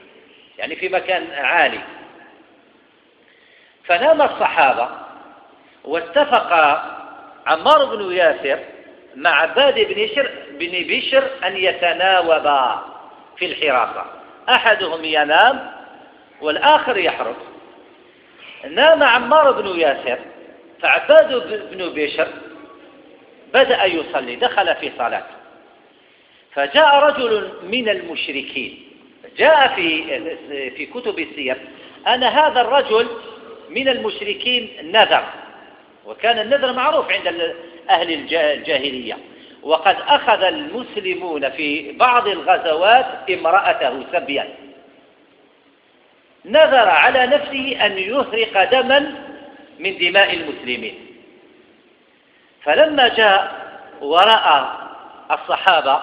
يعني في مكان عالي. فنام الصحابة واتفق عمار بن ياسر مع عباد بن بشر, بن بشر أن يتناوبا في الحراسة، أحدهم ينام والآخر يحرس. نام عمار بن ياسر، فعباد بن بشر بدأ يصلي، دخل في صلاة، فجاء رجل من المشركين. جاء في في كتب السير أن هذا الرجل من المشركين نذر، وكان النذر معروف عند أهل الجاهلية، وقد أخذ المسلمون في بعض الغزوات امرأته سبيا، نذر على نفسه أن يهرق دما من دماء المسلمين. فلما جاء ورأى الصحابة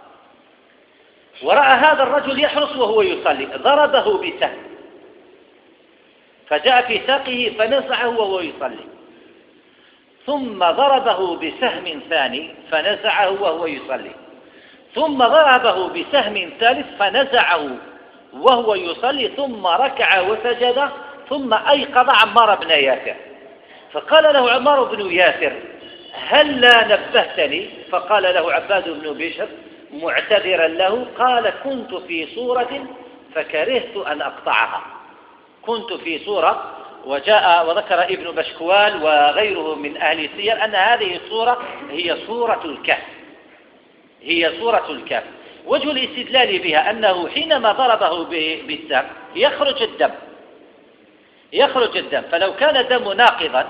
ورأى هذا الرجل يحرس وهو يصلي، ضربه بسهم، فجاء في ساقه فنزعه وهو يصلي، ثم ضربه بسهم ثاني فنزعه وهو يصلي، ثم ضربه بسهم ثالث فنزعه وهو يصلي، ثم ركع وسجد، ثم أيقظ عمار بن ياسر. فقال له عمار بن ياسر: هل لا نبهتني؟ فقال له عباد بن بشر معتذرا له، قال: كنت في صورة فكرهت أن أقطعها. كنت في صورة، وجاء وذكر ابن بشكوال وغيره من أهل السير أن هذه الصورة هي صورة الكهف، هي صورة الكهف. وجه الاستدلال بها أنه حينما ضربه بالسهم يخرج الدم، يخرج الدم، فلو كان الدم ناقضا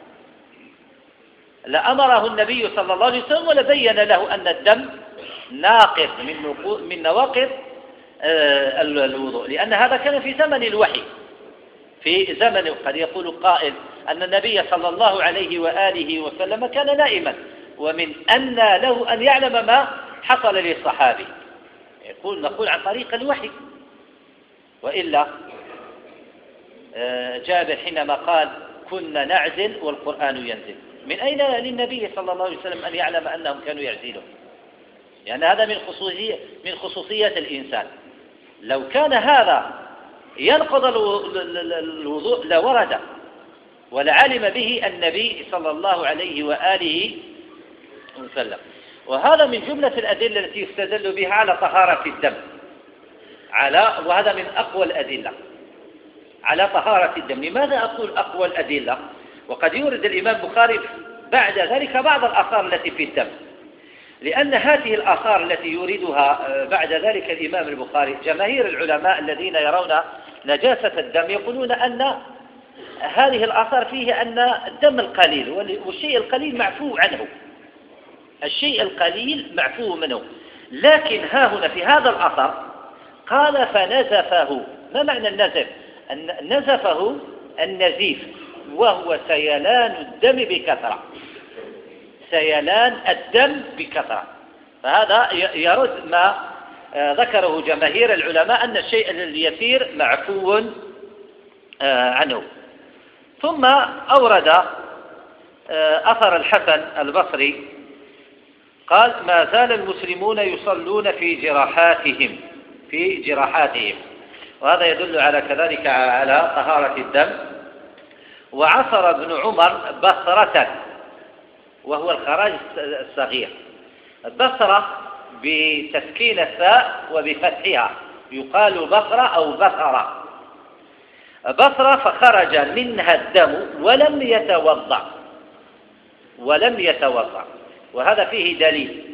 لأمره النبي صلى الله عليه وسلم ولبين له أن الدم ناقض من نواقض الوضوء، لأن هذا كان في زمن الوحي. في زمن قد يقول قائل أن النبي صلى الله عليه وآله وسلم كان نائما، ومن أن له أن يعلم ما حصل للصحابي، يقول نقول عن طريق الوحي. وإلا جابر حينما قال: كنا نعزل والقرآن ينزل، من أين للنبي صلى الله عليه وسلم أن يعلم أنهم كانوا يعزلون؟ يعني هذا من خصوصية من خصوصيات الإنسان. لو كان هذا ينقض الوضوء لورد ولعلم به النبي صلى الله عليه وآله وسلم. وهذا من جملة الأدلة التي يستدل بها على طهارة الدم، على وهذا من أقوى الأدلة على طهارة الدم. لماذا أقول أقوى الأدلة؟ وقد يورد الإمام البخاري بعد ذلك بعض الآثار التي في الدم، لأن هذه الآثار التي يوردها بعد ذلك الإمام البخاري، جماهير العلماء الذين يرون نجاسة الدم يقولون أن هذه الآثار فيه أن الدم القليل، والشيء القليل معفو عنه، الشيء القليل معفو منه. لكن ها هنا في هذا الأثر قال: فنزفه. ما معنى النزف؟ نزفه النزيف، وهو سيلان الدم بكثرة، سيلان الدم بكثرة. فهذا يرد ما ذكره جماهير العلماء أن الشيء اليسير معفو عنه. ثم أورد أثر الحسن البصري قال: ما زال المسلمون يصلون في جراحاتهم في جراحاتهم وهذا يدل على كذلك على طهارة الدم. وعصر ابن عمر بصرة، وهو الخراج الصغير، بصرة بتسكين الثاء وبفتحها، يقال بصرة أو بصرة، بصرة، فخرج منها الدم ولم يتوضأ ولم يتوضأ وهذا فيه دليل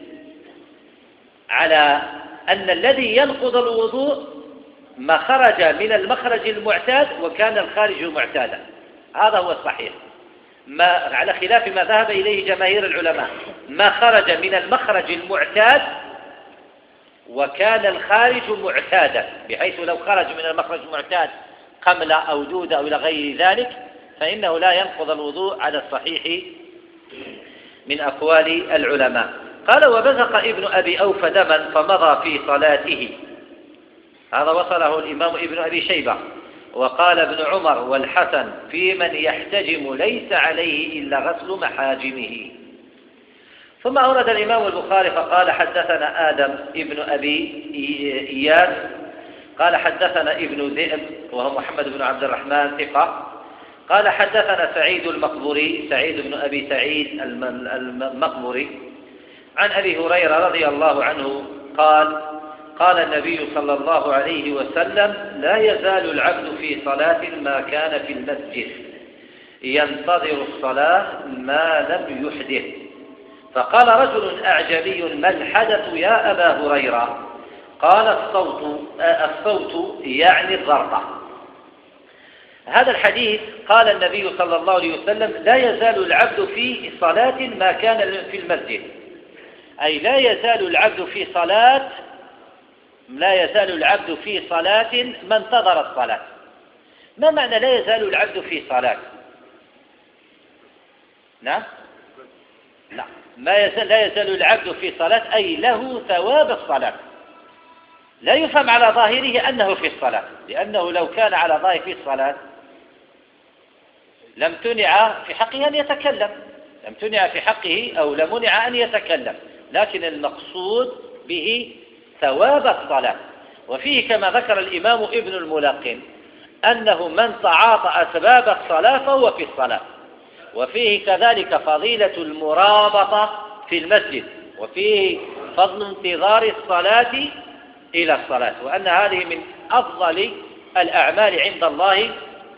على أن الذي ينقض الوضوء ما خرج من المخرج المعتاد وكان الخارج معتادا، هذا هو الصحيح، ما على خلاف ما ذهب إليه جماهير العلماء، ما خرج من المخرج المعتاد وكان الخارج معتادا، بحيث لو خرج من المخرج المعتاد قملة أو دودة أو إلى غير ذلك فإنه لا ينقض الوضوء على الصحيح من أقوال العلماء. قال: وبزق ابن أبي أوفى دما فمضى في صلاته، هذا وصله الإمام ابن أبي شيبة. وقال ابن عمر والحسن: في من يحتجم ليس عليه إلا غسل محاجمه. ثم أورد الإمام البخاري فقال: حدثنا آدم ابن أبي إياس قال: حدثنا ابن ذئب وهو محمد بن عبد الرحمن ثقة قال حدثنا سعيد المقبري سعيد بن أبي سعيد المقبري عن أبي هريرة رضي الله عنه قال قال النبي صلى الله عليه وسلم لا يزال العبد في صلاة ما كان في المسجد ينتظر الصلاة ما لم يحدث. فقال رجل أعجمي ما الحدث يا أبا هريرة؟ قال الصوت الصوت يعني الضربة. هذا الحديث قال النبي صلى الله عليه وسلم لا يزال العبد في صلاة ما كان في المسجد، أي لا يزال العبد في صلاة لا يزال العبد في صلاة ما انتظر الصلاة. ما معنى لا يزال العبد في صلاة؟ نعم لا ما يزال لا يزال العبد في صلاة أي له ثواب الصلاة. لا يفهم على ظاهره أنه في الصلاة، لأنه لو كان على ظاهره في الصلاة لم تنع في حقه أن يتكلم لم تنع في حقه أو لمنع أن يتكلم، لكن المقصود به ثواب الصلاة. وفيه كما ذكر الإمام ابن الملقن أنه من تعاطى أسباب الصلاة فهو في الصلاة. وفيه كذلك فضيلة المرابطة في المسجد، وفيه فضل انتظار الصلاة إلى الصلاة، وأن هذه من أفضل الأعمال عند الله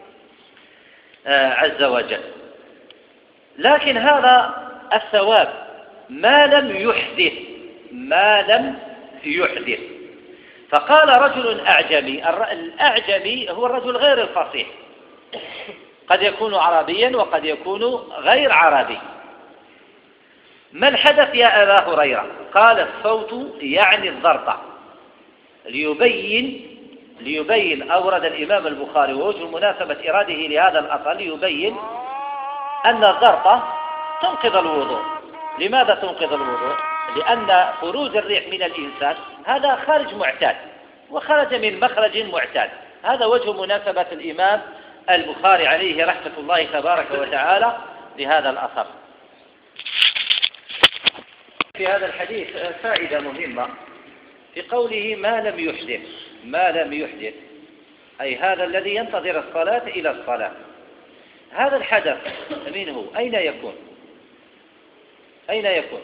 عز وجل. لكن هذا الثواب ما لم يحدث ما لم يحدث فقال رجل أعجمي. الأعجمي هو الرجل غير الفصيح، قد يكون عربيا وقد يكون غير عربي. ما الحدث يا أبا هريرة؟ قال الصوت يعني الضرطة. ليبين ليبين أورد الإمام البخاري ووجه مناسبة إراده لهذا الأصل ليبين أن الضرطة تنقض الوضوء. لماذا تنقض الوضوء؟ لأن خروج الريح من الإنسان هذا خارج معتاد، وخرج من مخرج معتاد. هذا وجه مناسبة الإمام البخاري عليه رحمة الله تبارك وتعالى لهذا الأثر. في هذا الحديث فائدة مهمة في قوله ما لم يحدث ما لم يحدث أي هذا الذي ينتظر الصلاة إلى الصلاة. هذا الحدث منه أين يكون؟ أين يكون؟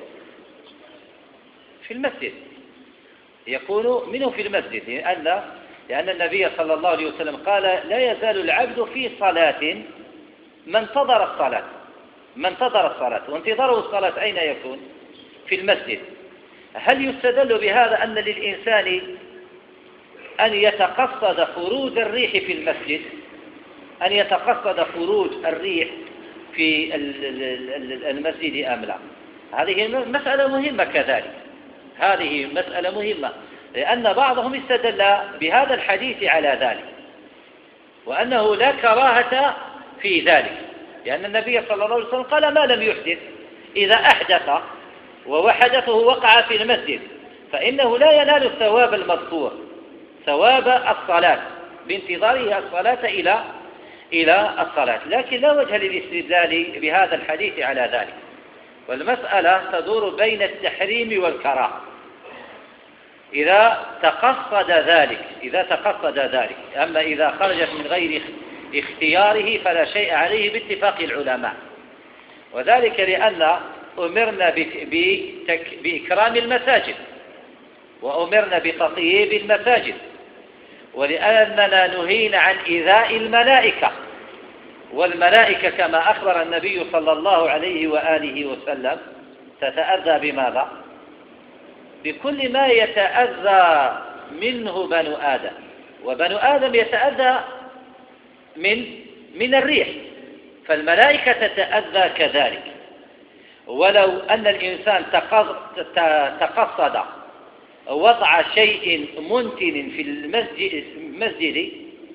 في المسجد. يكون منه في المسجد، لأن لأن النبي صلى الله عليه وسلم قال لا يزال العبد في صلاة ما انتظر الصلاة ما انتظر الصلاة وانتظاره الصلاة أين يكون؟ في المسجد. هل يستدل بهذا أن للإنسان أن يتقصد خروج الريح في المسجد أن يتقصد خروج الريح في المسجد أم لا؟ هذه مسألة مهمة كذلك هذه مسألة مهمة لأن بعضهم استدل بهذا الحديث على ذلك، وأنه لا كراهة في ذلك، لأن النبي صلى الله عليه وسلم قال ما لم يحدث. إذا أحدث وحدثه وقع في المسجد فإنه لا ينال الثواب المذكور، ثواب الصلاة بانتظاره الصلاة إلى إلى الصلاة. لكن لا وجه للاستدلال بهذا الحديث على ذلك، والمسألة تدور بين التحريم والكراهة. إذا تقصد ذلك إذا تقصد ذلك أما إذا خرجت من غير اختياره فلا شيء عليه باتفاق العلماء، وذلك لأن أمرنا بإكرام المساجد وأمرنا بتطييب المساجد، ولأننا نهينا عن إيذاء الملائكة، والملائكة كما أخبر النبي صلى الله عليه وآله وسلم تتأذى بماذا؟ بكل ما يتأذى منه بنو آدم، وبنو آدم يتأذى من من الريح، فالملائكة تتأذى كذلك. ولو أن الإنسان تقصد وضع شيء منتن في المسجد, المسجد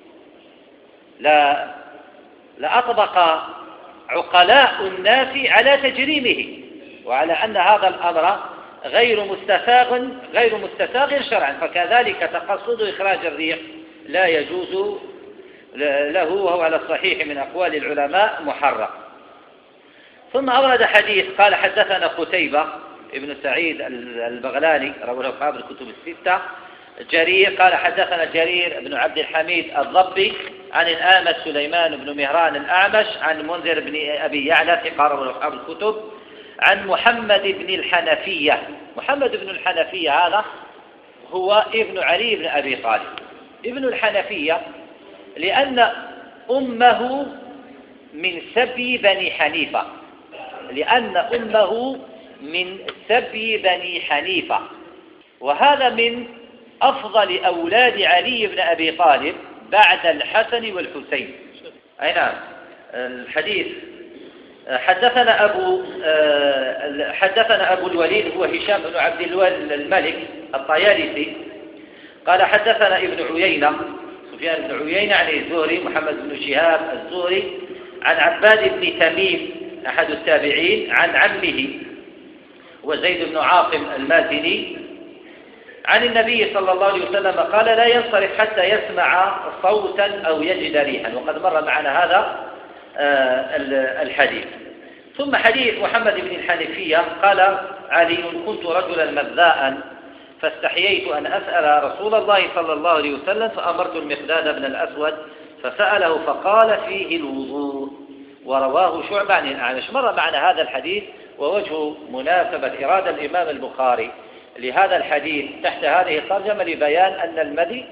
لا لأطبق عقلاء الناس على تجريمه، وعلى أن هذا الأمر غير مستساغ غير مستساغ شرعا، فكذلك تقصد إخراج الريح لا يجوز له، وهو على الصحيح من أقوال العلماء محرم. ثم أورد حديث قال حدثنا قتيبة ابن سعيد البغلاني رواه أصحاب الكتب الستة. جرير قال حدثنا جرير بن عبد الحميد الضبي عن الأعمش سليمان بن مهران الأعمش عن منذر بن أبي يعلى ثقة من أصحاب الكتب عن محمد بن الحنفية. محمد بن الحنفية هذا هو ابن علي بن أبي طالب. ابن الحنفية لأن أمه من سبي بني حنيفة لأن أمه من سبي بني حنيفة وهذا من أفضل أولاد علي بن أبي طالب بعد الحسن والحسين. أي نعم. الحديث حدثنا أبو حدثنا أبو الوليد هو هشام بن عبد الملك الطيالسي قال حدثنا ابن عيينة سفيان بن عيينة عن الزهري محمد بن شهاب الزهري عن عباد بن تميم أحد التابعين عن عمه وزيد بن عاصم المازني عن النبي صلى الله عليه وسلم قال لا ينصرف حتى يسمع صوتا أو يجد ريحا. وقد مر معنا هذا الحديث. ثم حديث محمد بن الحنفية قال علي كنت رجلا مذاء فاستحييت أن أسأل رسول الله صلى الله عليه وسلم فأمرت المقداد بن الأسود فسأله فقال فيه الوضوء. ورواه شعبة عن الأعمش. مر معنا هذا الحديث ووجه مناسبة إرادة الإمام البخاري لهذا الحديث تحت هذه الترجمة لبيان أن المذي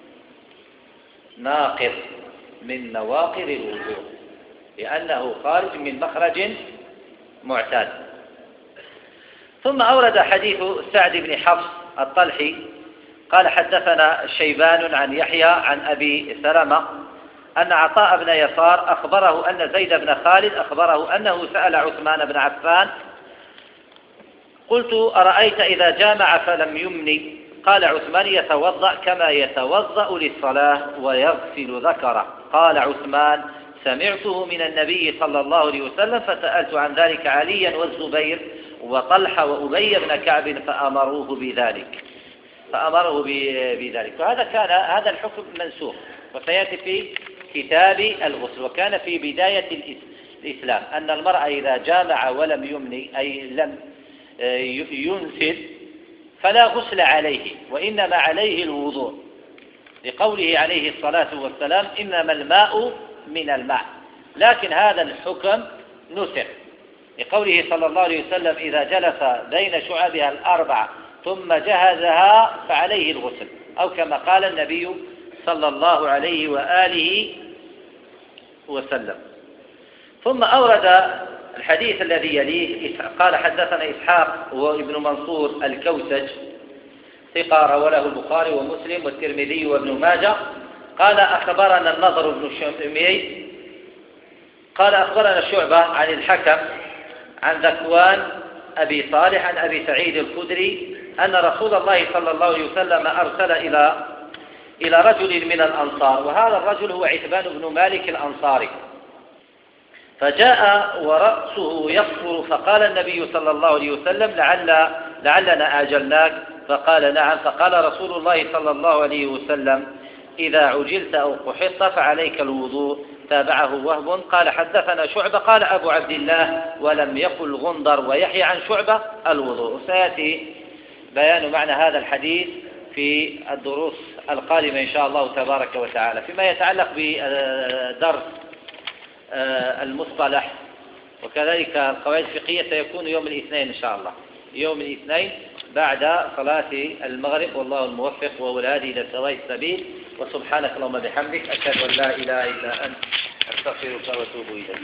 ناقض من نواقض الوضوء لأنه خارج من مخرج معتاد. ثم أورد حديث سعد بن حفص الطلحي قال حدثنا شيبان عن يحيى عن أبي سلمة أن عطاء بن يسار أخبره أن زيد بن خالد أخبره أنه سأل عثمان بن عفان قلت أرأيت إذا جامع فلم يمني قال عثمان يتوضأ كما يتوضأ للصلاة ويغسل ذكره. قال عثمان سمعته من النبي صلى الله عليه وسلم فسألت عن ذلك عليا والزبير وطلحة وأبي بن كعب فأمروه بذلك فأمره بذلك. وهذا كان هذا الحكم منسوخ وسيأتي في كتاب الغسل. وكان في بداية الإسلام أن المرأة إذا جامع ولم يمني أي لم ينفذ فلا غسل عليه وإنما عليه الوضوء لقوله عليه الصلاة والسلام إنما الماء من الماء. لكن هذا الحكم نسخ لقوله صلى الله عليه وسلم إذا جلس بين شعبها الأربعة ثم جهزها فعليه الغسل أو كما قال النبي صلى الله عليه وآله وسلم. ثم أورد الحديث الذي يليه قال حدثنا إسحاق وابن منصور الكوسج ثقة رواه البخاري ومسلم والترمذي وابن ماجه قال أخبرنا النضر بن شميي قال أخبرنا شعبة عن الحكم عن ذكوان أبي صالح عن أبي سعيد الخدري أن رسول الله صلى الله عليه وسلم أرسل إلى إلى رجل من الأنصار وهذا الرجل هو عتبان بن مالك الأنصاري فجاء ورأسه يصفر فقال النبي صلى الله عليه وسلم لعل لعلنا آجلناك فقال نعم فقال رسول الله صلى الله عليه وسلم إذا عجلت أو قحطت فعليك الوضوء. تابعه وهب قال حدثنا شعبة قال أبو عبد الله ولم يقل غندر ويحيى عن شعبة الوضوء. سيأتي بيان معنى هذا الحديث في الدروس القادمة إن شاء الله تبارك وتعالى. فيما يتعلق بدرس المصطلح وكذلك القواعد الفقهية سيكون يوم الاثنين إن شاء الله يوم الاثنين بعد صلاة المغرب والله الموفق وهو الهادي إلى سواء السبيل. وسبحانك اللهم بحمدك أشهد أن لا إله إلا أنت أستغفرك وأتوب إليك.